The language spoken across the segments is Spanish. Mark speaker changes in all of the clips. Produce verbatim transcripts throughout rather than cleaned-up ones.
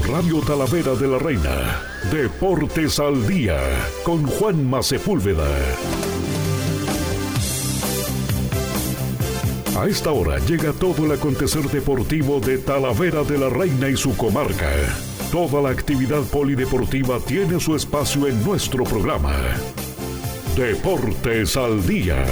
Speaker 1: Radio Talavera de la Reina, Deportes al Día, con Juanma Sepúlveda. A esta hora llega todo el acontecer deportivo de Talavera de la Reina y su comarca. Toda la actividad polideportiva tiene su espacio en nuestro programa. Deportes al Día.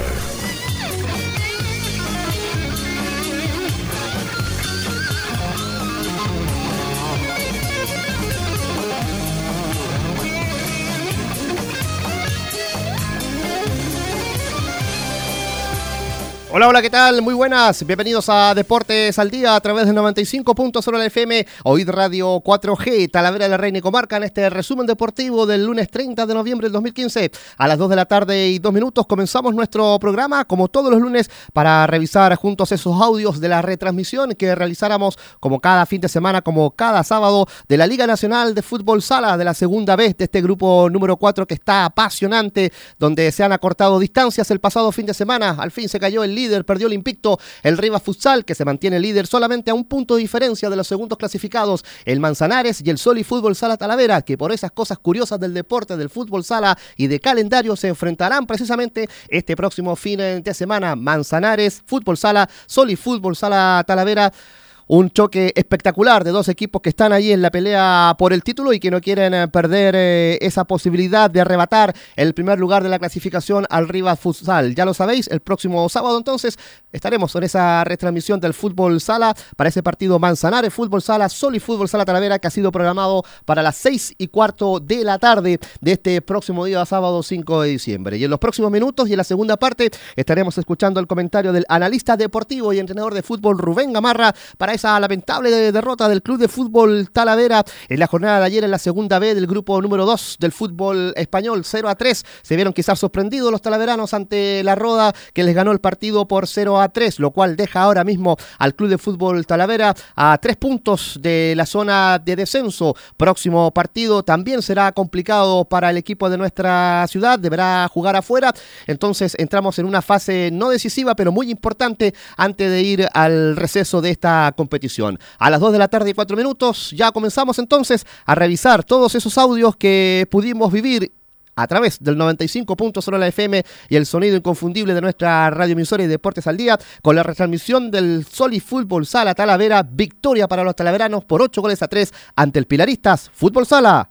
Speaker 2: Hola, hola, ¿qué tal? Muy buenas, bienvenidos a Deportes al Día a través del noventa y cinco punto cero de la F M, Oíd Radio cuatro G, Talavera de la Reina y Comarca, en este resumen deportivo del lunes treinta de noviembre del dos mil quince. A las dos de la tarde y dos minutos comenzamos nuestro programa, como todos los lunes, para revisar juntos esos audios de la retransmisión que realizáramos como cada fin de semana, como cada sábado, de la Liga Nacional de Fútbol Sala, de la segunda vez de este grupo número cuatro que está apasionante, donde se han acortado distancias el pasado fin de semana. Al fin se cayó el líder, perdió el invicto el Rivas Futsal, que se mantiene líder solamente a un punto de diferencia de los segundos clasificados, el Manzanares y el Soli Fútbol Sala Talavera, que por esas cosas curiosas del deporte, del fútbol sala y de calendario se enfrentarán precisamente este próximo fin de semana. Manzanares, Fútbol Sala, Soli Fútbol Sala Talavera. Un choque espectacular de dos equipos que están ahí en la pelea por el título y que no quieren perder eh, esa posibilidad de arrebatar el primer lugar de la clasificación al Rivas Futsal. Ya lo sabéis, el próximo sábado entonces estaremos en esa retransmisión del Fútbol Sala para ese partido Manzanares, Fútbol Sala, Soli Fútbol Sala Talavera, que ha sido programado para las seis y cuarto de la tarde de este próximo día sábado cinco de diciembre. Y en los próximos minutos y en la segunda parte estaremos escuchando el comentario del analista deportivo y entrenador de fútbol Rubén Gamarra para esa lamentable derrota del Club de Fútbol Talavera en la jornada de ayer en la segunda B del grupo número dos del fútbol español. Cero a tres, se vieron quizás sorprendidos los talaveranos ante la Roda, que les ganó el partido por cero a tres, lo cual deja ahora mismo al Club de Fútbol Talavera a tres puntos de la zona de descenso. Próximo partido también será complicado para el equipo de nuestra ciudad, deberá jugar afuera, entonces entramos en una fase no decisiva pero muy importante antes de ir al receso de esta competición. A las dos de la tarde y cuatro minutos ya comenzamos entonces a revisar todos esos audios que pudimos vivir a través del noventa y cinco punto cero de la F M y el sonido inconfundible de nuestra radioemisora y Deportes al Día, con la retransmisión del Soli Fútbol Sala Talavera, victoria para los talaveranos por ocho goles a tres ante el Pilaristas Fútbol Sala.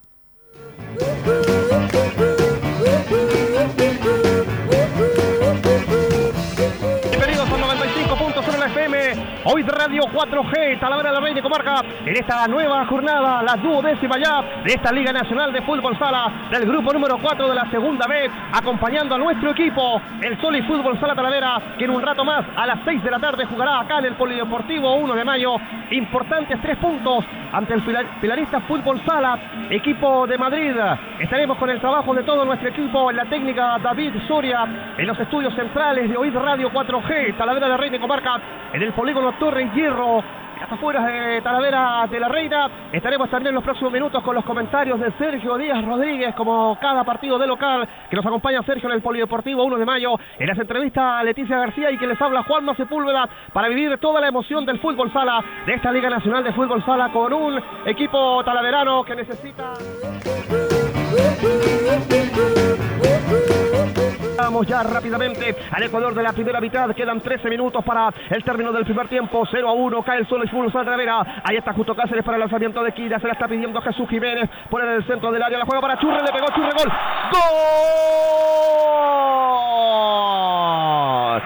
Speaker 3: Oíd Radio cuatro G, Talavera de la Reina y Comarca, en esta nueva jornada, la duodécima ya de esta Liga Nacional de Fútbol Sala, del grupo número cuatro de la segunda vez, acompañando a nuestro equipo, el Soli Fútbol Sala Talavera, que en un rato más, a las seis de la tarde, jugará acá en el Polideportivo uno de mayo, importantes tres puntos ante el Pilarista Fútbol Sala, equipo de Madrid. Estaremos con el trabajo de todo nuestro equipo, en la técnica David Soria, en los estudios centrales de Oíd Radio cuatro G, Talavera de la Reina y Comarca, en el polígono Torre Hierro, a las afueras de Talavera de la Reina. Estaremos también en los próximos minutos con los comentarios de Sergio Díaz Rodríguez, como cada partido de local, que nos acompaña Sergio en el Polideportivo uno de mayo, en las entrevistas a Leticia García y que les habla Juanma Sepúlveda, para vivir toda la emoción del fútbol sala, de esta Liga Nacional de Fútbol Sala, con un equipo talaverano que necesita... Vamos ya rápidamente al Ecuador de la primera mitad. Quedan trece minutos para el término del primer tiempo. cero a uno. Cae el Soli Fútbol Sala Talavera. Ahí está justo Cáceres para el lanzamiento de Quilla. Se la está pidiendo Jesús Jiménez. Pone en el centro del área. La juega para Churre. Le pegó Churre. Gol. ¡Gol!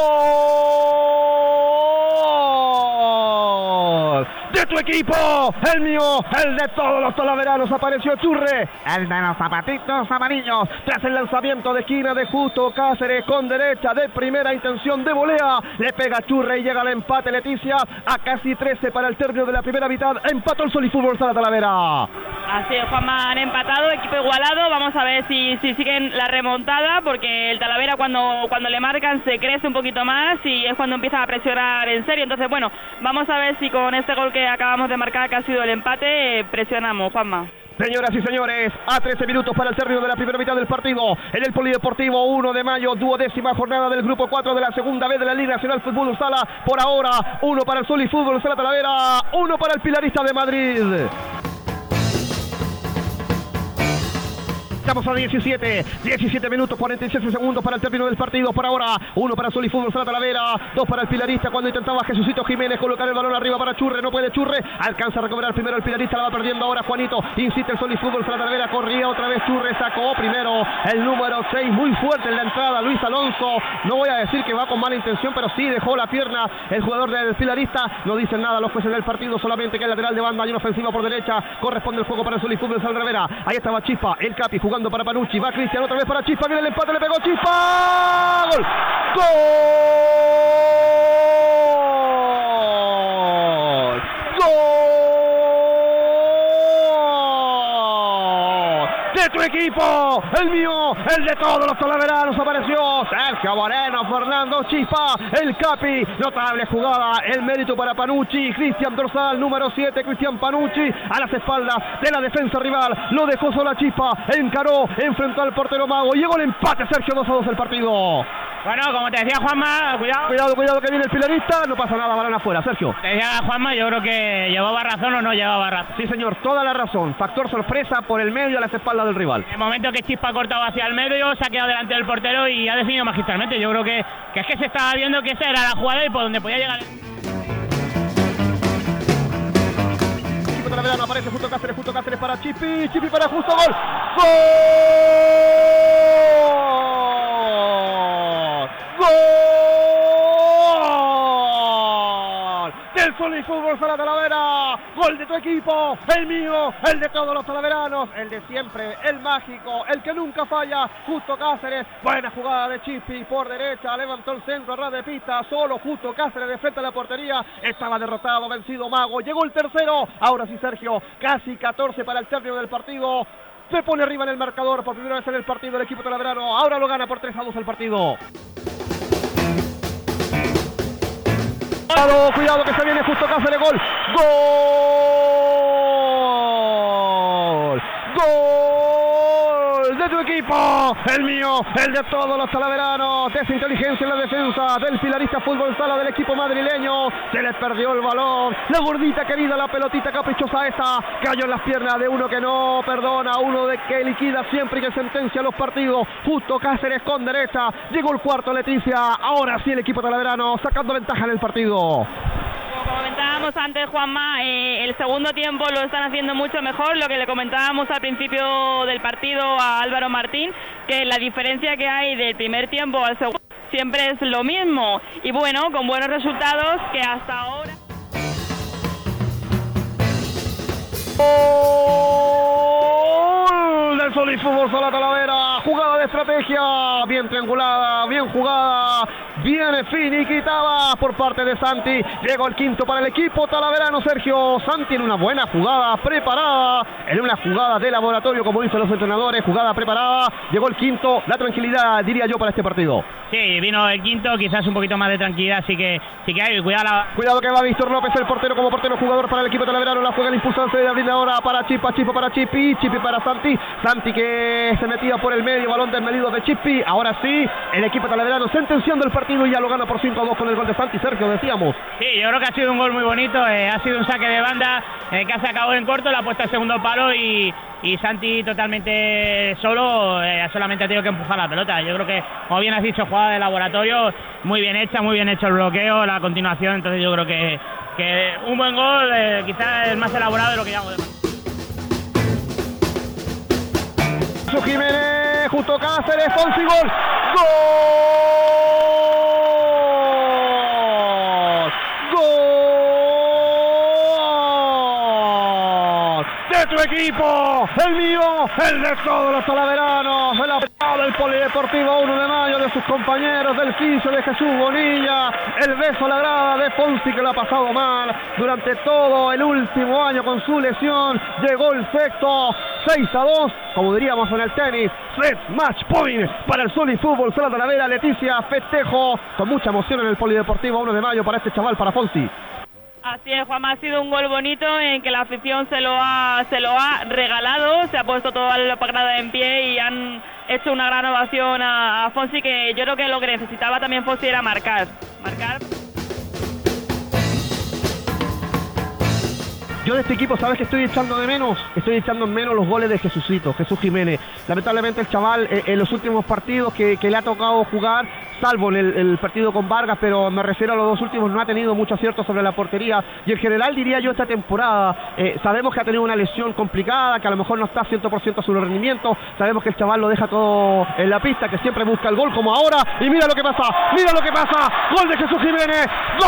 Speaker 3: ¡Gol! ¡De tu equipo! ¡El mío! ¡El de todos los talaveranos! Apareció Churre. El de los zapatitos amarillos. Tras el lanzamiento de esquina de Justo Cáceres con derecha de primera intención de volea. Le pega Churre y llega al empate Leticia. A casi trece para el término de la primera mitad. Empató el Soli Fútbol Sala Talavera.
Speaker 4: Así es, Juanma, han empatado, equipo igualado. Vamos a ver si, si siguen la remontada, porque el Talavera cuando, cuando le marcan se crece un poquito más y es cuando empieza a presionar en serio. Entonces, bueno, vamos a ver si con este gol que acabamos de marcar, que ha sido el empate, presionamos, Juanma.
Speaker 3: Señoras y señores, a trece minutos para el término de la primera mitad del partido, en el Polideportivo uno de mayo, duodécima jornada del grupo cuatro de la segunda vez de la Liga Nacional Fútbol Sala. Por ahora, uno para el Soli Fútbol Sala Talavera, uno para el Pilarista de Madrid. Estamos a diecisiete, diecisiete minutos, cuarenta y seis segundos para el término del partido. Por ahora, uno para Sol y Fútbol Sala Talavera, dos para el Pilarista cuando intentaba Jesucito Jiménez colocar el balón arriba para Churre, no puede Churre, alcanza a recuperar primero el Pilarista, la va perdiendo ahora Juanito, insiste el Sol y Fútbol Sala Talavera, corría otra vez Churre, sacó primero el número seis, muy fuerte en la entrada, Luis Alonso, no voy a decir que va con mala intención, pero sí dejó la pierna el jugador del Pilarista, no dicen nada los jueces del partido, solamente que el lateral de banda, hay una ofensiva por derecha, corresponde el juego para el Sol y Fútbol Sala Talavera, ahí estaba Chispa, el Capi jugando para Panucci, va Cristian otra vez para Chispa, viene el empate, le pegó Chispa, gol, gol, gol de tu equipo, el mío, el de todos los talaveranos, apareció Sergio Moreno, Fernando Chispa, el Capi, notable jugada, el mérito para Panucci, Cristian Dorsal, número siete, Cristian Panucci, a las espaldas de la defensa rival, lo dejó sola Chispa, encaró, enfrentó al portero Mago, llegó el empate, Sergio, dos a dos el partido.
Speaker 5: Bueno, como te decía Juanma, cuidado.
Speaker 3: Cuidado, cuidado que viene el Pilarista, no pasa nada, balón afuera, Sergio.
Speaker 5: Te decía Juanma, yo creo que llevaba razón o no llevaba razón.
Speaker 3: Sí, señor, toda la razón, factor sorpresa por el medio a las espaldas del rival.
Speaker 5: En el momento que Chispa ha cortado hacia el medio, se ha quedado delante del portero y ha definido magistralmente. Yo creo que, que es que se estaba viendo que esa era la jugada y por donde podía llegar.
Speaker 3: Chico Talavera, aparece Justo Cáceres, Justo Cáceres para Chipi, Chipi para Justo, gol. ¡Gol! ¡Gol! Del Sol y Fútbol Sala Talavera, gol de tu equipo, el mío, el de todos los talaveranos, el de siempre, el mágico, el que nunca falla, Justo Cáceres, buena jugada de Chipi por derecha, levantó el centro a ras de pista, solo Justo Cáceres de frente a la portería, estaba derrotado, vencido Mago, llegó el tercero, ahora sí Sergio, casi catorce para el término del partido, se pone arriba en el marcador por primera vez en el partido el equipo talaverano, ahora lo gana por tres a dos el partido. Cuidado, cuidado que se viene Justo Cáceres, gol, gol, gol de tu equipo, el mío, el de todos los talaveranos, desinteligencia en la defensa del Pilarista Fútbol Sala del equipo madrileño, se les perdió el balón, la gordita querida, la pelotita caprichosa esa, cayó en las piernas de uno que no perdona, uno de que liquida siempre y que sentencia los partidos, Justo Cáceres con derecha, llegó el cuarto Leticia, ahora sí el equipo talaverano sacando ventaja en el partido.
Speaker 4: Como comentábamos antes, Juanma, eh, el segundo tiempo lo están haciendo mucho mejor, lo que le comentábamos al principio del partido a Álvaro Martín, que la diferencia que hay del primer tiempo al segundo siempre es lo mismo, y bueno, con buenos resultados que hasta ahora...
Speaker 3: Gol del Sol y Fútbol Sala Talavera, jugada de estrategia, bien triangulada, bien jugada, bien finiquitada por parte de Santi, llegó el quinto para el equipo talaverano, Sergio, Santi en una buena jugada preparada, en una jugada de laboratorio como dicen los entrenadores, jugada preparada, llegó el quinto, la tranquilidad diría yo para este partido.
Speaker 5: Sí, vino el quinto, quizás un poquito más de tranquilidad, sí que, sí que hay, cuidado la...
Speaker 3: Cuidado que va Víctor López, el portero como portero jugador para el equipo talaverano, la juega el impulsante de abrir ahora para Chipa, Chipa para Chipi, Chipi para Santi, Santi que se metía por el medio, balón desmedido de Chipi, ahora sí, el equipo talaverano sentenciando el partido y ya lo gana por cinco a dos con el gol de Santi, Sergio, decíamos.
Speaker 5: Sí, yo creo que ha sido un gol muy bonito, eh, ha sido un saque de banda eh, que ha sacado en corto, la ha puesto al segundo palo y, y Santi totalmente solo, eh, solamente ha tenido que empujar la pelota. Yo creo que, como bien has dicho, jugada de laboratorio, muy bien hecha, muy bien hecho el bloqueo, la continuación, entonces yo creo que, que un buen gol, eh, quizás el más elaborado de lo que llevamos de más.
Speaker 3: Jiménez, Justo Cáceres, Fonsi, gol, gol de tu equipo, el mío, el de todos los talaveranos, el apretado del Polideportivo uno de mayo, de sus compañeros, del fisio de Jesús Bonilla, el beso a la grada de Fonsi que lo ha pasado mal durante todo el último año con su lesión, llegó el sexto, seis a dos, como diríamos en el tenis, set match point para el Sol y Fútbol Sala Talavera, Leticia, festejo con mucha emoción en el Polideportivo uno de mayo para este chaval, para Fonsi.
Speaker 4: Así es, Juanma, ha sido un gol bonito en que la afición se lo ha se lo ha regalado, se ha puesto toda la grada en pie y han hecho una gran ovación a, a Fonsi, que yo creo que lo que necesitaba también Fonsi era marcar, marcar.
Speaker 3: Yo yo de este equipo, ¿sabes qué estoy echando de menos? Estoy echando en menos los goles de Jesucito, Jesús Jiménez. Lamentablemente el chaval eh, en los últimos partidos que, que le ha tocado jugar, salvo en el, el partido con Vargas, pero me refiero a los dos últimos, no ha tenido mucho acierto sobre la portería. Y en general diría yo esta temporada, eh, sabemos que ha tenido una lesión complicada, que a lo mejor no está cien por ciento a su rendimiento, sabemos que el chaval lo deja todo en la pista, que siempre busca el gol como ahora, y mira lo que pasa, mira lo que pasa, gol de Jesús Jiménez, ¡gol!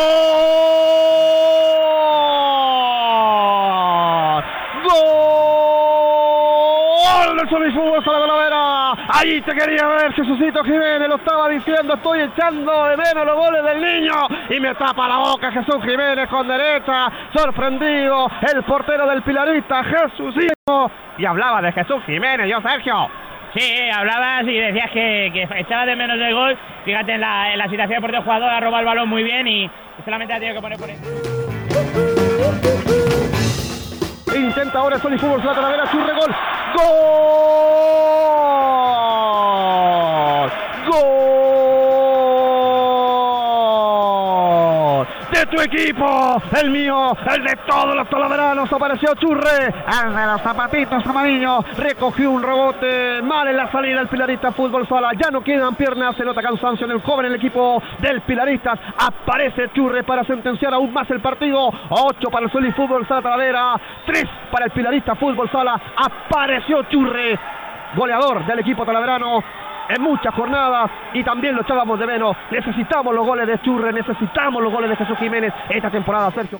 Speaker 3: ¡Gol del Solís Fútbol Sala Talavera! Ahí te quería ver, Jesucito Jiménez, lo estaba diciendo, estoy echando de menos los goles del niño, y me tapa la boca Jesús Jiménez con derecha, sorprendido, el portero del Pilarista, Jesucito. Y hablaba de Jesús Jiménez, yo Sergio.
Speaker 5: Sí, hablabas y decías que, que echabas de menos el gol. Fíjate en la, en la situación de portero jugador, ha robado el balón muy bien y solamente ha tenido que poner por encima.
Speaker 3: Intenta ahora el Solís Fútbol Sala Talavera, churre, gol. ¡Gol! ¡Gol! De tu equipo, el mío, el de todos los talaveranos, apareció Churre, el de los zapatitos amarillos, recogió un rebote mal en la salida del Pilarista Fútbol Sala, ya no quedan piernas, se nota cansancio en el joven, el equipo del Pilaristas, aparece Churre para sentenciar aún más el partido, ocho para el Solís Fútbol Sala Talavera, tres para el Pilarista Fútbol Sala, apareció Churre, goleador del equipo talaverano en muchas jornadas, y también lo echábamos de menos. Necesitamos los goles de Churre, necesitamos los goles de Jesús Jiménez esta temporada, Sergio.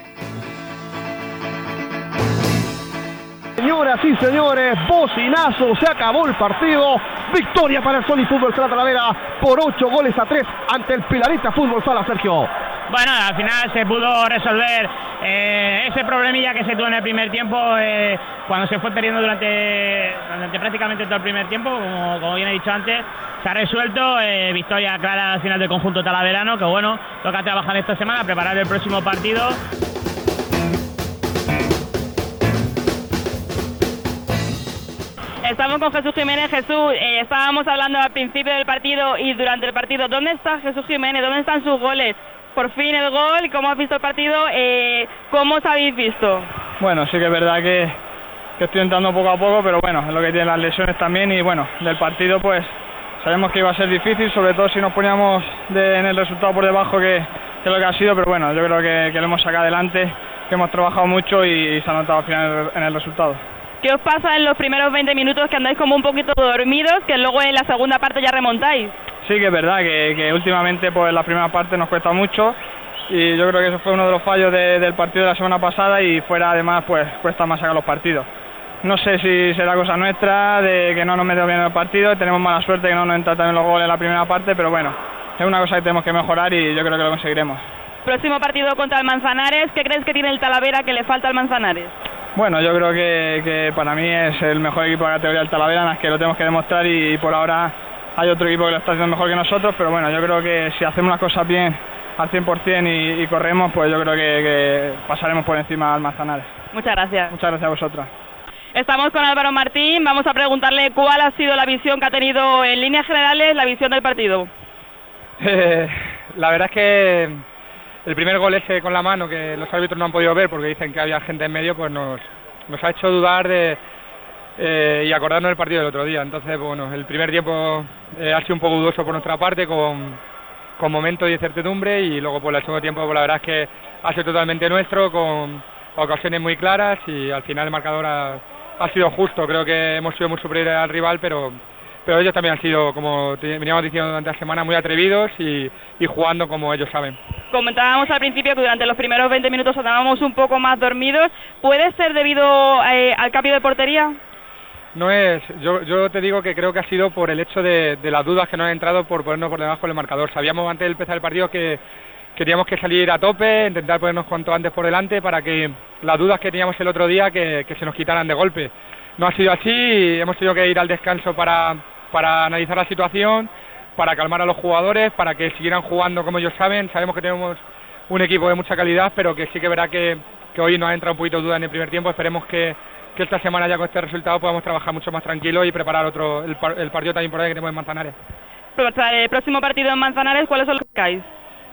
Speaker 3: Señoras y señores, bocinazo, se acabó el partido, victoria para el Solís Fútbol Sala Talavera por ocho goles a tres ante el Pilarista Fútbol Sala, Sergio.
Speaker 5: Bueno, al final se pudo resolver eh, ese problemilla que se tuvo en el primer tiempo, eh, cuando se fue perdiendo durante, durante prácticamente todo el primer tiempo, como, como bien he dicho antes, se ha resuelto, eh, victoria clara al final del conjunto talaverano, que bueno, toca trabajar esta semana, preparar el próximo partido.
Speaker 4: Estamos con Jesús Jiménez. Jesús, eh, estábamos hablando al principio del partido y durante el partido. ¿Dónde está Jesús Jiménez? ¿Dónde están sus goles? Por fin el gol. ¿Cómo has visto el partido? Eh, ¿Cómo os habéis visto?
Speaker 6: Bueno, sí que es verdad que, que estoy entrando poco a poco, pero bueno, es lo que tienen las lesiones también. Y bueno, del partido pues sabemos que iba a ser difícil, sobre todo si nos poníamos de, en el resultado por debajo que, que lo que ha sido, pero bueno, yo creo que, que lo hemos sacado adelante, que hemos trabajado mucho y, y se ha notado al final en el resultado.
Speaker 4: ¿Qué os pasa en los primeros veinte minutos, que andáis como un poquito dormidos, que luego en la segunda parte ya remontáis?
Speaker 6: Sí que es verdad que, que últimamente pues la primera parte nos cuesta mucho y yo creo que eso fue uno de los fallos de, del partido de la semana pasada, y fuera además pues cuesta más sacar los partidos. No sé si será cosa nuestra, de que no nos metemos bien en el partido, tenemos mala suerte que no nos entran también los goles en la primera parte, pero bueno, es una cosa que tenemos que mejorar y yo creo que lo conseguiremos.
Speaker 4: Próximo partido contra el Manzanares, ¿qué crees que tiene el Talavera que le falta al Manzanares?
Speaker 6: Bueno, yo creo que, que para mí es el mejor equipo de la categoría del Talavera, es que lo tenemos que demostrar, y, y por ahora hay otro equipo que lo está haciendo mejor que nosotros, pero bueno, yo creo que si hacemos las cosas bien al cien por ciento y, y corremos, pues yo creo que, que pasaremos por encima al Manzanares.
Speaker 4: Muchas gracias.
Speaker 6: Muchas gracias a vosotras.
Speaker 4: Estamos con Álvaro Martín, vamos a preguntarle cuál ha sido la visión que ha tenido en líneas generales, la visión del partido.
Speaker 7: Eh, la verdad es que el primer gol ese con la mano, que los árbitros no han podido ver porque dicen que había gente en medio, pues nos, nos ha hecho dudar de eh, y acordarnos del partido del otro día. Entonces, bueno, el primer tiempo eh, ha sido un poco dudoso por nuestra parte, con, con momentos de incertidumbre, y luego pues el segundo tiempo pues la verdad es que ha sido totalmente nuestro, con ocasiones muy claras, y al final el marcador ha, ha sido justo. Creo que hemos sido muy superiores al rival, pero pero ellos también han sido, como veníamos diciendo durante la semana, muy atrevidos y, y jugando como ellos saben.
Speaker 4: Comentábamos al principio que durante los primeros veinte minutos andábamos un poco más dormidos. ¿Puede ser debido eh, al cambio de portería?
Speaker 7: No es, yo, yo te digo que creo que ha sido por el hecho de, de las dudas que nos han entrado por ponernos por debajo del marcador. Sabíamos antes de empezar el partido que queríamos que salir a tope, intentar ponernos cuanto antes por delante para que las dudas que teníamos el otro día que, que se nos quitaran de golpe. No ha sido así, y hemos tenido que ir al descanso para, para analizar la situación, para calmar a los jugadores, para que siguieran jugando como ellos saben. Sabemos que tenemos un equipo de mucha calidad, pero que sí que verá que, que hoy nos ha entrado un poquito de duda en el primer tiempo. Esperemos que, que esta semana ya con este resultado podamos trabajar mucho más tranquilo y preparar otro el, el partido tan importante que tenemos en Manzanares.
Speaker 4: El próximo partido en Manzanares, ¿cuáles son los que hay?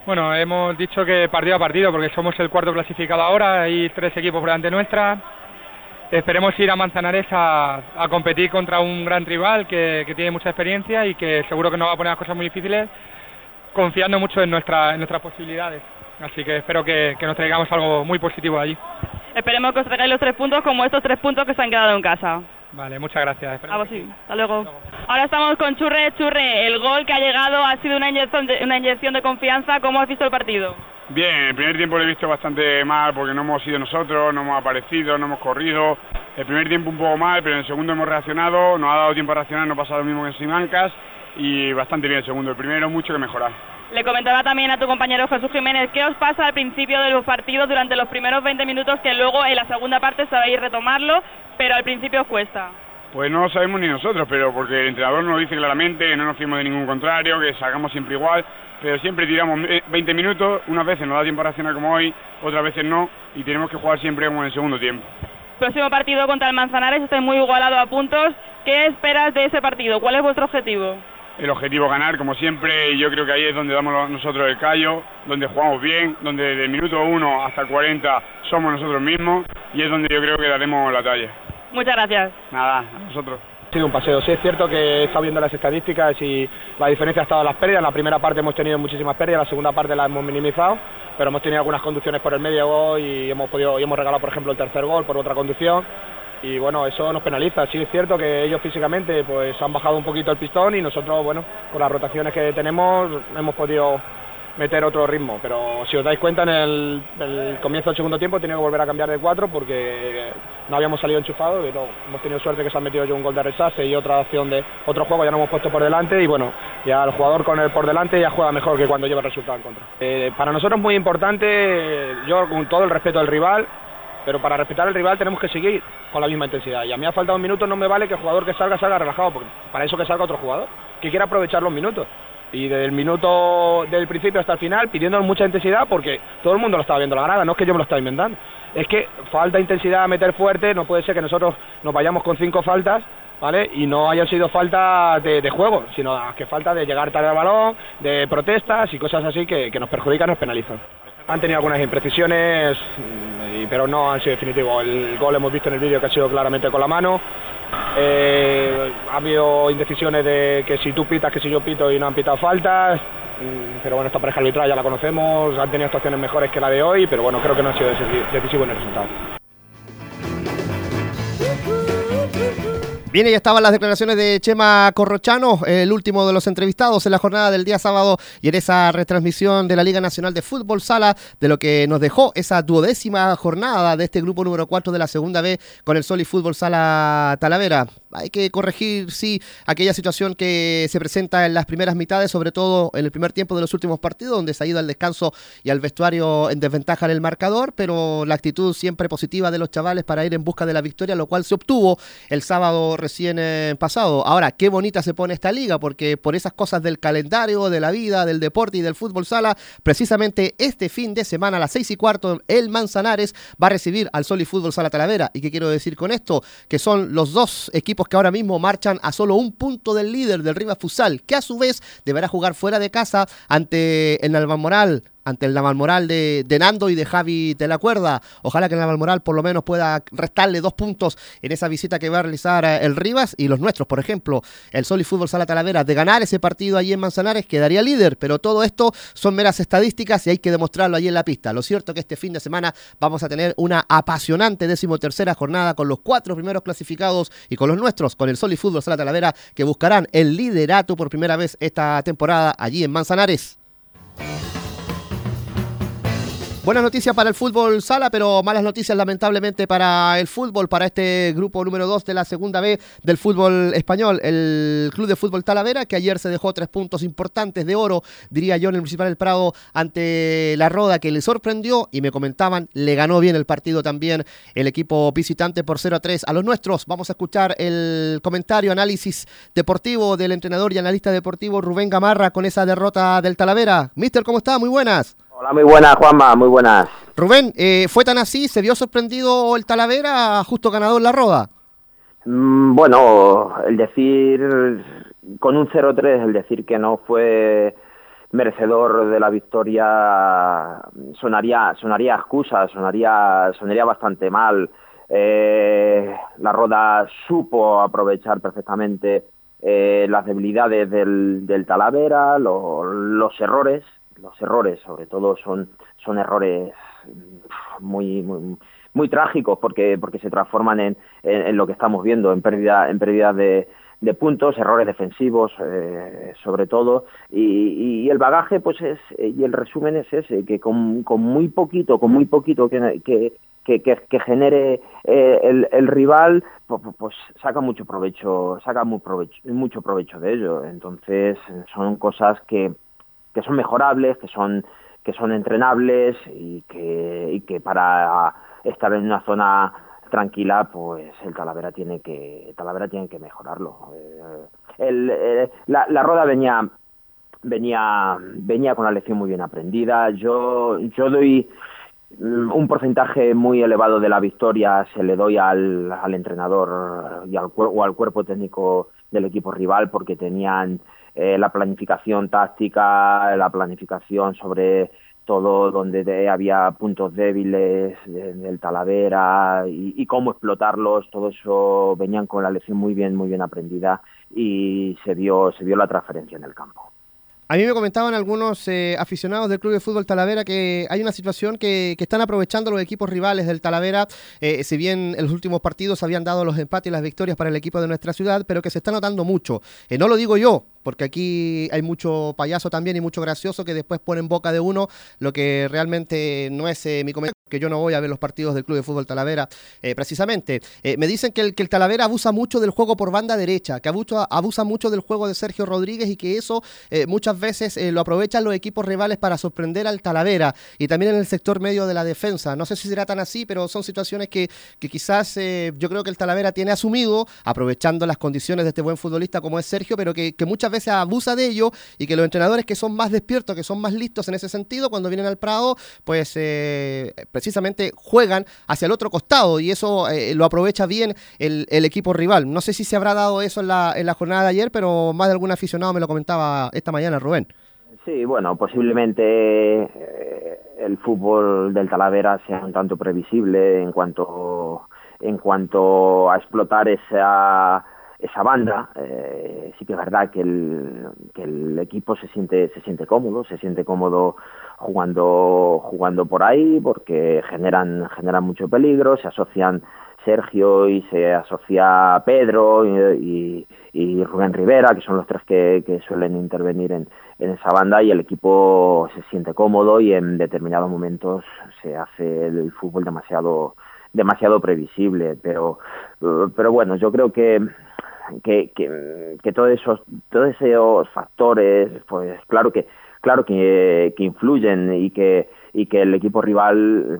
Speaker 7: Bueno, hemos dicho que partido a partido, porque somos el cuarto clasificado ahora, hay tres equipos por delante nuestra. Esperemos ir a Manzanares a, a competir contra un gran rival que, que tiene mucha experiencia y que seguro que nos va a poner las cosas muy difíciles, confiando mucho en, nuestra, en nuestras posibilidades. Así que espero que, que nos traigamos algo muy positivo de allí.
Speaker 4: Esperemos que os traigáis los tres puntos como estos tres puntos que se han quedado en casa.
Speaker 7: Vale, muchas gracias.
Speaker 4: A vos sí. Hasta luego. Ahora estamos con Churre. Churre, el gol que ha llegado ha sido una inyección de, una inyección de confianza. ¿Cómo has visto el partido?
Speaker 8: Bien, el primer tiempo lo he visto bastante mal porque no hemos sido nosotros, no hemos aparecido, no hemos corrido. El primer tiempo un poco mal, pero en el segundo hemos reaccionado, nos ha dado tiempo a reaccionar, no ha pasado lo mismo que en Simancas y bastante bien el segundo. El primero mucho que mejorar.
Speaker 4: Le comentaba también a tu compañero Jesús Jiménez, ¿qué os pasa al principio de los partidos durante los primeros veinte minutos que luego en la segunda parte sabéis retomarlo, pero al principio os cuesta?
Speaker 8: Pues no lo sabemos ni nosotros, pero porque el entrenador nos lo dice claramente, no nos fiamos de ningún contrario, que salgamos siempre igual, pero siempre tiramos veinte minutos, unas veces nos da tiempo a reaccionar como hoy, otras veces no, y tenemos que jugar siempre como en el segundo tiempo.
Speaker 4: Próximo partido contra el Manzanares, estáis muy igualado a puntos, ¿qué esperas de ese partido? ¿Cuál es vuestro objetivo?
Speaker 8: El objetivo es ganar, como siempre, y yo creo que ahí es donde damos nosotros el callo, donde jugamos bien, donde desde el minuto uno hasta el cuarenta somos nosotros mismos, y es donde yo creo que daremos la talla.
Speaker 4: Muchas gracias.
Speaker 8: Nada, a nosotros.
Speaker 9: Ha sido un paseo, sí es cierto que he estado viendo las estadísticas y la diferencia ha estado en las pérdidas. En la primera parte hemos tenido muchísimas pérdidas, en la segunda parte las hemos minimizado, pero hemos tenido algunas conducciones por el medio y hemos podido y hemos regalado, por ejemplo, el tercer gol por otra conducción. Y bueno, eso nos penaliza. Sí es cierto que ellos físicamente pues han bajado un poquito el pistón y nosotros, bueno, con las rotaciones que tenemos hemos podido meter otro ritmo, pero si os dais cuenta en el, el comienzo del segundo tiempo he tenido que volver a cambiar de cuatro porque no habíamos salido enchufados, pero hemos tenido suerte que se han metido yo un gol de rechace y otra acción de otro juego, ya nos hemos puesto por delante y bueno, ya el jugador con el por delante ya juega mejor que cuando lleva el resultado en contra. Eh, para nosotros es muy importante, yo con todo el respeto del rival, pero para respetar al rival tenemos que seguir con la misma intensidad y a mí ha faltado un minuto, no me vale que el jugador que salga salga relajado, porque para eso que salga otro jugador que quiera aprovechar los minutos. Y desde el minuto del principio hasta el final pidiendo mucha intensidad porque todo el mundo lo estaba viendo la grada, no es que yo me lo estaba inventando, es que falta intensidad, meter fuerte, no puede ser que nosotros nos vayamos con cinco faltas, ¿vale? Y no hayan sido falta de, de juego, sino que falta de llegar tarde al balón, de protestas y cosas así que, que nos perjudican, nos penalizan. Han tenido algunas imprecisiones, pero no han sido definitivos. El gol hemos visto en el vídeo que ha sido claramente con la mano. Eh, ha habido indecisiones de que si tú pitas, que si yo pito y no han pitado faltas, pero bueno, esta pareja arbitral ya la conocemos, han tenido actuaciones mejores que la de hoy, pero bueno, creo que no ha sido decisivo en el resultado.
Speaker 2: Bien, ya estaban las declaraciones de Chema Corrochano, el último de los entrevistados en la jornada del día sábado y en esa retransmisión de la Liga Nacional de Fútbol Sala, de lo que nos dejó esa duodécima jornada de este grupo número cuatro de la segunda B con el Soli Fútbol Sala Talavera. Hay que corregir, sí, aquella situación que se presenta en las primeras mitades, sobre todo en el primer tiempo de los últimos partidos, donde se ha ido al descanso y al vestuario en desventaja en el marcador, pero la actitud siempre positiva de los chavales para ir en busca de la victoria, lo cual se obtuvo el sábado recién eh, pasado. Ahora, qué bonita se pone esta liga, porque por esas cosas del calendario, de la vida, del deporte y del fútbol sala, precisamente este fin de semana a las seis y cuarto, el Manzanares va a recibir al Soli Fútbol Sala Talavera. ¿Y qué quiero decir con esto? Que son los dos equipos que ahora mismo marchan a solo un punto del líder del Rivas Futsal, que a su vez deberá jugar fuera de casa ante el Navalmoral, ante el Navalmoral de, de Nando y de Javi de la Cuerda. Ojalá que el Navalmoral por lo menos pueda restarle dos puntos en esa visita que va a realizar el Rivas, y los nuestros, por ejemplo, el Soli Fútbol Sala Talavera, de ganar ese partido allí en Manzanares, quedaría líder, pero todo esto son meras estadísticas y hay que demostrarlo allí en la pista. Lo cierto es que este fin de semana vamos a tener una apasionante decimotercera jornada con los cuatro primeros clasificados y con los nuestros, con el Soli Fútbol Sala Talavera, que buscarán el liderato por primera vez esta temporada allí en Manzanares. Buenas noticias para el fútbol sala, pero malas noticias lamentablemente para el fútbol, para este grupo número dos de la segunda B del fútbol español, el Club de Fútbol Talavera, que ayer se dejó tres puntos importantes de oro, diría yo, en el Municipal del Prado ante la Roda, que le sorprendió y me comentaban, le ganó bien el partido también el equipo visitante por cero a tres a los nuestros. Vamos a escuchar el comentario, análisis deportivo del entrenador y analista deportivo Rubén Gamarra con esa derrota del Talavera. Mister, ¿cómo está? Muy buenas.
Speaker 10: Hola, muy buenas, Juanma, muy buenas.
Speaker 2: Rubén, eh, ¿fue tan así? ¿Se vio sorprendido el Talavera, justo ganador la Roda?
Speaker 10: Mm, bueno, el decir, con un cero tres, el decir que no fue merecedor de la victoria sonaría sonaría excusa, sonaría sonaría bastante mal. Eh, la Roda supo aprovechar perfectamente eh, las debilidades del, del Talavera, lo, los errores, los errores sobre todo son son errores muy muy, muy trágicos porque porque se transforman en, en, en lo que estamos viendo, en pérdida en pérdida de de puntos, errores defensivos eh, sobre todo, y, y el bagaje pues es, y el resumen es ese, que con, con muy poquito, con muy poquito que, que, que, que, que genere eh, el, el rival, pues, pues saca mucho provecho, saca muy provecho, mucho provecho de ello. Entonces son cosas que, que son mejorables, que son, que son entrenables y que, y que para estar en una zona tranquila, pues el Talavera tiene que el Talavera tiene que mejorarlo. Eh, el, eh, la, la Roda venía venía venía con la lección muy bien aprendida. Yo yo doy un porcentaje muy elevado de la victoria, se le doy al, al entrenador y al o al cuerpo técnico del equipo rival, porque tenían eh, la planificación táctica, la planificación sobre todo donde había puntos débiles del Talavera y, y cómo explotarlos, todo eso venían con la lección muy bien, muy bien aprendida y se vio, se vio la transferencia en el campo.
Speaker 2: A mí me comentaban algunos eh, aficionados del Club de Fútbol Talavera que hay una situación que, que están aprovechando los equipos rivales del Talavera, eh, si bien en los últimos partidos habían dado los empates y las victorias para el equipo de nuestra ciudad, pero que se está notando mucho. Eh, no lo digo yo, porque aquí hay mucho payaso también y mucho gracioso que después pone en boca de uno lo que realmente no es eh, mi comentario, que yo no voy a ver los partidos del Club de Fútbol Talavera eh, precisamente. Eh, me dicen que el, que el Talavera abusa mucho del juego por banda derecha, que abusa, abusa mucho del juego de Sergio Rodríguez y que eso eh, muchas veces eh, lo aprovechan los equipos rivales para sorprender al Talavera y también en el sector medio de la defensa. No sé si será tan así, pero son situaciones que, que quizás eh, yo creo que el Talavera tiene asumido, aprovechando las condiciones de este buen futbolista como es Sergio, pero que, que muchas veces abusa de ello y que los entrenadores que son más despiertos, que son más listos en ese sentido, cuando vienen al Prado, pues eh, precisamente juegan hacia el otro costado y eso eh, lo aprovecha bien el, el equipo rival. No sé si se habrá dado eso en la, en la jornada de ayer, pero más de algún aficionado me lo comentaba esta mañana, Rubén.
Speaker 10: Sí, bueno, posiblemente eh, el fútbol del Talavera sea un tanto previsible en cuanto en cuanto a explotar esa esa banda. Eh, sí que es verdad que el que el equipo se siente se siente cómodo, se siente cómodo jugando jugando por ahí porque generan generan mucho peligro, se asocian Sergio y se asocia Pedro y, y, y Rubén Rivera, que son los tres que, que suelen intervenir en, en esa banda, y el equipo se siente cómodo y en determinados momentos se hace el fútbol demasiado demasiado previsible, pero pero bueno, yo creo que que, que, que todos esos todos esos factores, pues claro que claro que, que influyen y que y que el equipo rival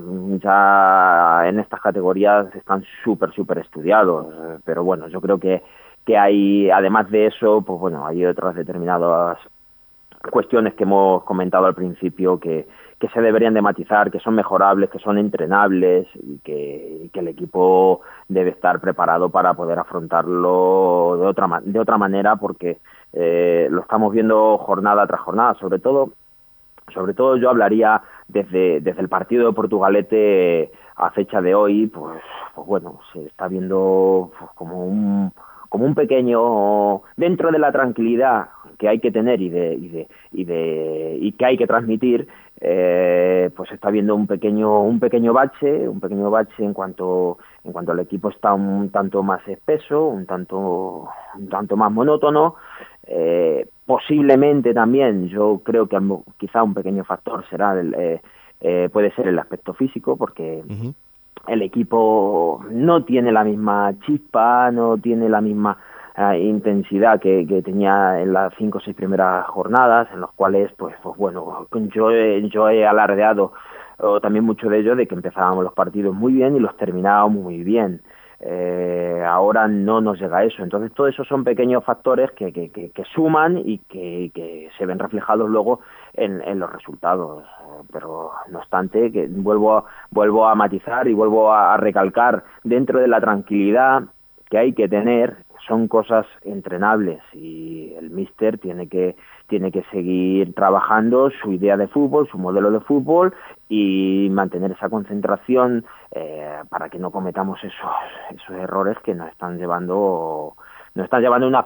Speaker 10: ya en estas categorías están súper, súper estudiados. Pero bueno, yo creo que, que hay, además de eso, pues bueno, hay otras determinadas cuestiones que hemos comentado al principio que, que se deberían de matizar, que son mejorables, que son entrenables y que, y que el equipo debe estar preparado para poder afrontarlo de otra, de otra manera, porque eh, lo estamos viendo jornada tras jornada, sobre todo Sobre todo yo hablaría desde, desde el partido de Portugalete a fecha de hoy, pues, pues bueno, se está viendo pues, como un como un pequeño, dentro de la tranquilidad que hay que tener y de y de y de y que hay que transmitir, eh, pues se está viendo un pequeño un pequeño bache, un pequeño bache en cuanto en cuanto al equipo está un tanto más espeso, un tanto un tanto más monótono. Eh, posiblemente también, yo creo que quizá un pequeño factor será el, eh, eh, puede ser el aspecto físico, porque uh-huh. el equipo no tiene la misma chispa, no tiene la misma uh, intensidad que, que tenía en las cinco o seis primeras jornadas, en las cuales, pues, pues bueno, yo, yo he alardeado uh, también mucho de ello, de que empezábamos los partidos muy bien y los terminábamos muy bien. Eh, ahora no nos llega a eso, entonces todo eso son pequeños factores que, que, que, que suman y que, que se ven reflejados luego en, en los resultados, pero no obstante que vuelvo a, vuelvo a matizar y vuelvo a, a recalcar, dentro de la tranquilidad que hay que tener, son cosas entrenables y el míster tiene que tiene que seguir trabajando su idea de fútbol, su modelo de fútbol y mantener esa concentración eh, para que no cometamos esos esos errores que nos están llevando nos están llevando a una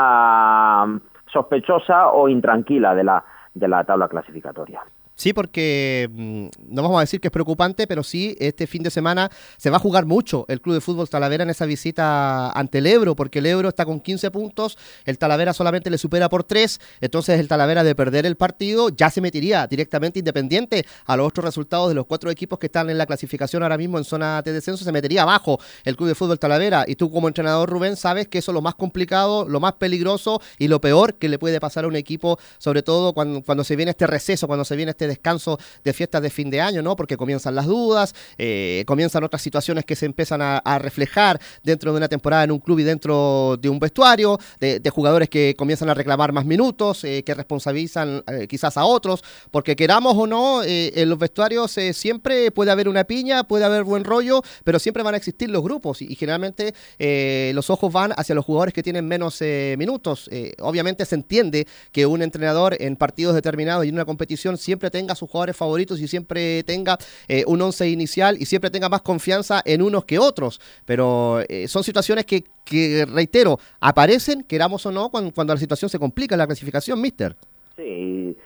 Speaker 10: zona sospechosa o intranquila de la de la tabla clasificatoria.
Speaker 2: Sí, porque mmm, no vamos a decir que es preocupante, pero sí, este fin de semana se va a jugar mucho el Club de Fútbol Talavera en esa visita ante el Ebro, porque el Ebro está con quince puntos, el Talavera solamente le supera por tres, entonces el Talavera de perder el partido ya se metería directamente independiente a los otros resultados de los cuatro equipos que están en la clasificación ahora mismo en zona de descenso, se metería abajo el Club de Fútbol Talavera, y tú como entrenador, Rubén, sabes que eso es lo más complicado, lo más peligroso y lo peor que le puede pasar a un equipo, sobre todo cuando, cuando se viene este receso, cuando se viene este descanso de fiestas de fin de año, ¿no? Porque comienzan las dudas, eh, comienzan otras situaciones que se empiezan a, a reflejar dentro de una temporada en un club y dentro de un vestuario, de, de jugadores que comienzan a reclamar más minutos, eh, que responsabilizan eh, quizás a otros, porque queramos o no, eh, en los vestuarios eh, siempre puede haber una piña, puede haber buen rollo, pero siempre van a existir los grupos y, y generalmente eh, los ojos van hacia los jugadores que tienen menos eh, minutos. Eh, obviamente se entiende que un entrenador en partidos determinados y en una competición siempre tenga sus jugadores favoritos y siempre tenga eh, un once inicial y siempre tenga más confianza en unos que otros, pero eh, son situaciones que, que, reitero, aparecen, queramos o no, cuando, cuando la situación se complica en la clasificación, mister.
Speaker 10: Sí,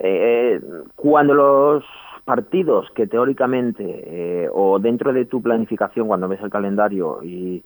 Speaker 10: eh, cuando los partidos que teóricamente eh, o dentro de tu planificación, cuando ves el calendario y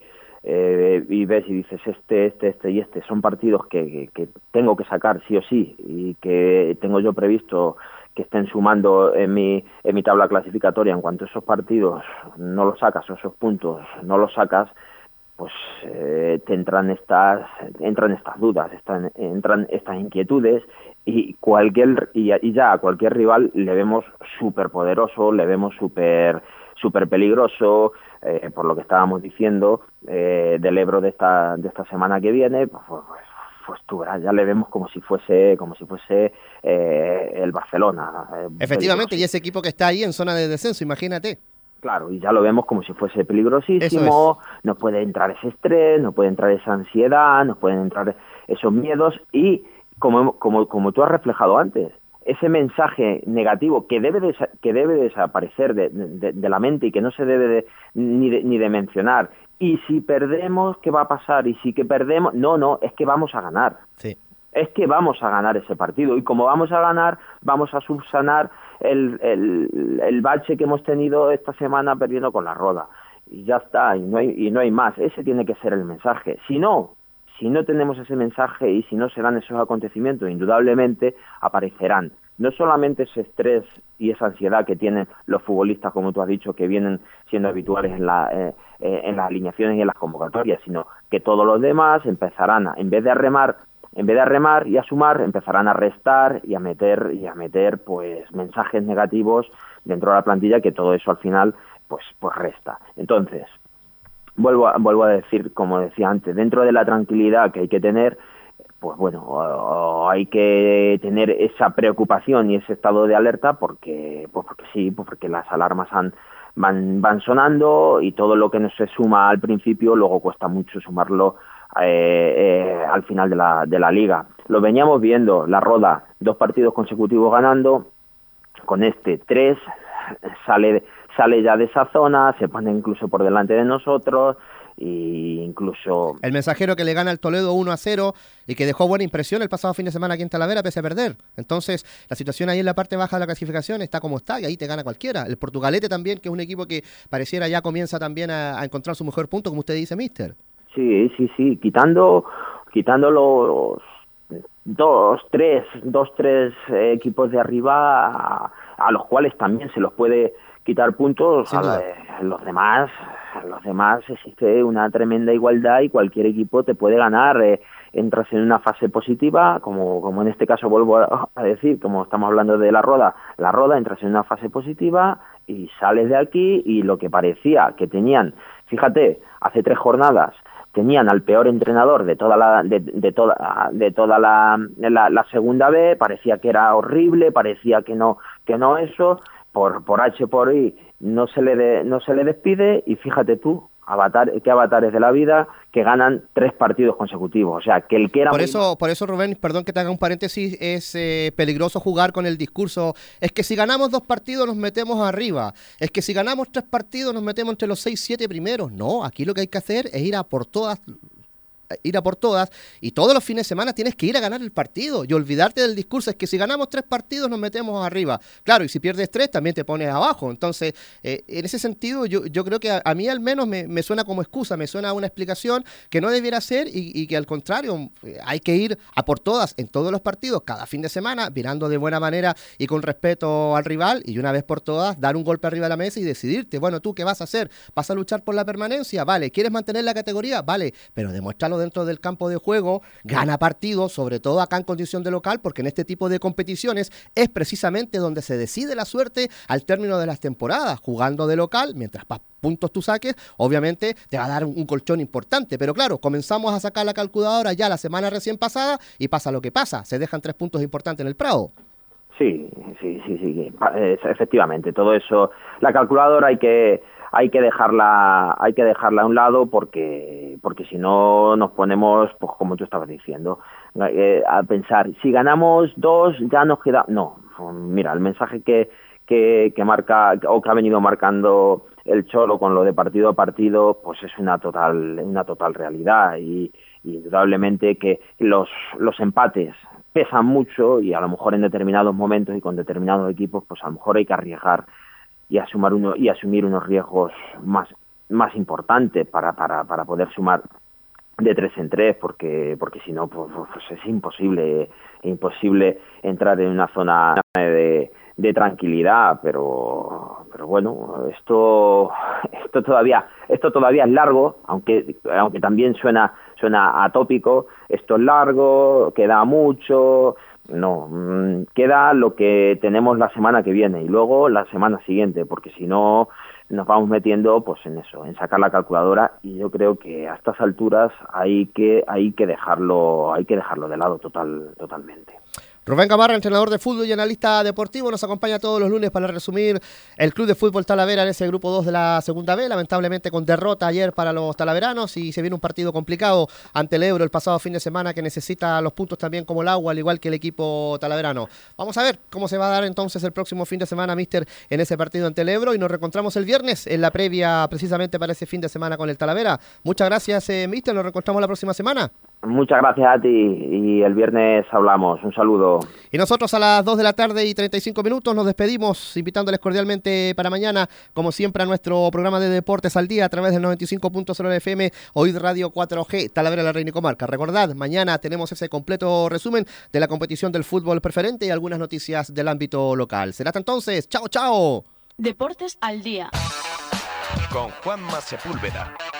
Speaker 10: Eh, y ves y dices este, este, este y este son partidos que, que, que tengo que sacar sí o sí y que tengo yo previsto que estén sumando en mi, en mi tabla clasificatoria, en cuanto a esos partidos no los sacas o esos puntos no los sacas, pues eh, te entran estas, entran estas dudas, están, entran estas inquietudes y cualquier y, y ya a cualquier rival le vemos súper poderoso, le vemos súper súper peligroso. Eh, por lo que estábamos diciendo eh, del Ebro de esta de esta semana que viene, pues, pues, pues tú verás, ya le vemos como si fuese como si fuese eh, el Barcelona. Eh,
Speaker 2: Efectivamente, y ese equipo que está ahí en zona de descenso, imagínate.
Speaker 10: Claro, y ya lo vemos como si fuese peligrosísimo, es. Nos puede entrar ese estrés, nos puede entrar esa ansiedad, nos pueden entrar esos miedos y como como como tú has reflejado antes, ese mensaje negativo que debe de, que debe desaparecer de, de, de la mente y que no se debe de, ni, de, ni de mencionar. Y si perdemos, ¿qué va a pasar? Y si que perdemos, no, no, es que vamos a ganar.
Speaker 2: Sí.
Speaker 10: Es que vamos a ganar ese partido. Y como vamos a ganar, vamos a subsanar el, el, el bache que hemos tenido esta semana perdiendo con la Roda. Y ya está, y no hay, y no hay más. Ese tiene que ser el mensaje. Si no... Si no tenemos ese mensaje y si no se dan esos acontecimientos, indudablemente aparecerán no solamente ese estrés y esa ansiedad que tienen los futbolistas, como tú has dicho, que vienen siendo habituales en, la, eh, en las alineaciones y en las convocatorias, sino que todos los demás empezarán, a, en vez de remar, en vez de remar y a sumar, empezarán a restar y a meter y a meter pues mensajes negativos dentro de la plantilla, que todo eso al final pues pues resta. Entonces, Vuelvo a, vuelvo a decir, como decía antes, dentro de la tranquilidad que hay que tener, pues bueno, o, o hay que tener esa preocupación y ese estado de alerta porque, pues porque sí, pues porque las alarmas han, van, van sonando y todo lo que no se suma al principio luego cuesta mucho sumarlo eh, eh, al final de la, de la liga. Lo veníamos viendo, la Roda, dos partidos consecutivos ganando, con este tres, sale sale ya de esa zona, se pone incluso por delante de nosotros e incluso...
Speaker 2: El Mensajero que le gana al Toledo uno a cero y que dejó buena impresión el pasado fin de semana aquí en Talavera pese a perder. Entonces, la situación ahí en la parte baja de la clasificación está como está y ahí te gana cualquiera. El Portugalete también, que es un equipo que pareciera ya comienza también a, a encontrar su mejor punto, como usted dice, mister.
Speaker 10: Sí, sí, sí, quitando, quitando los dos, tres, dos, tres eh, equipos de arriba a, a los cuales también se los puede quitar puntos, a la, a los demás, a los demás existe una tremenda igualdad y cualquier equipo te puede ganar. Eh, entras en una fase positiva, como, como en este caso vuelvo a, a decir, como estamos hablando de la Roda, la Roda entras en una fase positiva y sales de aquí y lo que parecía que tenían, fíjate, hace tres jornadas tenían al peor entrenador de toda la de, de toda de toda la, la, la segunda B, parecía que era horrible, parecía que no que no eso por por H por I no se le de, no se le despide y fíjate tú avatar, qué avatares de la vida que ganan tres partidos consecutivos. O sea, que el que era...
Speaker 2: Por
Speaker 10: muy...
Speaker 2: eso, por eso, Rubén, perdón que te haga un paréntesis, es eh, peligroso jugar con el discurso. Es que si ganamos dos partidos nos metemos arriba. Es que si ganamos tres partidos nos metemos entre los seis, siete primeros. No, aquí lo que hay que hacer es ir a por todas... ir a por todas, y todos los fines de semana tienes que ir a ganar el partido y olvidarte del discurso, es que si ganamos tres partidos nos metemos arriba, claro, y si pierdes tres también te pones abajo. Entonces, eh, en ese sentido yo, yo creo que a, a mí al menos me, me suena como excusa, me suena una explicación que no debiera ser, y, y que al contrario eh, hay que ir a por todas en todos los partidos, cada fin de semana, mirando de buena manera y con respeto al rival, y una vez por todas dar un golpe arriba de la mesa y decidirte, bueno, ¿tú qué vas a hacer? ¿Vas a luchar por la permanencia? Vale. ¿Quieres mantener la categoría? Vale, pero demuéstralo dentro del campo de juego, gana partidos, sobre todo acá en condición de local, porque en este tipo de competiciones es precisamente donde se decide la suerte al término de las temporadas. Jugando de local, mientras más puntos tú saques, obviamente te va a dar un colchón importante, pero claro, comenzamos a sacar la calculadora ya la semana recién pasada y pasa lo que pasa, se dejan tres puntos importantes en el Prado.
Speaker 10: Sí, sí, sí, sí, efectivamente, todo eso, la calculadora hay que hay que dejarla hay que dejarla a un lado, porque porque si no nos ponemos, pues como tú estabas diciendo, eh, a pensar, si ganamos dos ya nos queda... No, mira, el mensaje que, que, que marca, o que ha venido marcando el Cholo con lo de partido a partido, pues es una total una total realidad, y, y indudablemente que los, los empates pesan mucho, y a lo mejor en determinados momentos y con determinados equipos, pues a lo mejor hay que arriesgar y asumir uno y asumir unos riesgos más más importantes para para para poder sumar de tres en tres, porque porque si no pues, pues es imposible imposible entrar en una zona de, de tranquilidad, pero pero bueno, esto esto todavía esto todavía es largo, aunque aunque también suena suena atópico. Esto es largo, queda mucho. No, queda lo que tenemos la semana que viene y luego la semana siguiente, porque si no nos vamos metiendo pues en eso, en sacar la calculadora, y yo creo que a estas alturas hay que hay que dejarlo hay que dejarlo de lado total totalmente.
Speaker 2: Rubén Gamarra, entrenador de fútbol y analista deportivo, nos acompaña todos los lunes para resumir el Club de Fútbol Talavera en ese grupo dos de la segunda B, lamentablemente con derrota ayer para los talaveranos, y se viene un partido complicado ante el Ebro el pasado fin de semana, que necesita los puntos también como el agua, al igual que el equipo talaverano. Vamos a ver cómo se va a dar entonces el próximo fin de semana, mister, en ese partido ante el Ebro, y nos reencontramos el viernes en la previa precisamente para ese fin de semana con el Talavera. Muchas gracias, eh, mister, nos reencontramos la próxima semana.
Speaker 10: Muchas gracias a ti, y el viernes hablamos. Un saludo.
Speaker 2: Y nosotros a las dos de la tarde y treinta y cinco minutos nos despedimos, invitándoles cordialmente para mañana, como siempre, a nuestro programa de Deportes al Día a través del noventa y cinco punto cero F M, Oid Radio cuatro G, Talavera, la Reina y Comarca. Recordad, mañana tenemos ese completo resumen de la competición del fútbol preferente y algunas noticias del ámbito local. Será hasta entonces. ¡Chao, chao!
Speaker 11: Deportes al Día.
Speaker 12: Con Juanma Sepúlveda.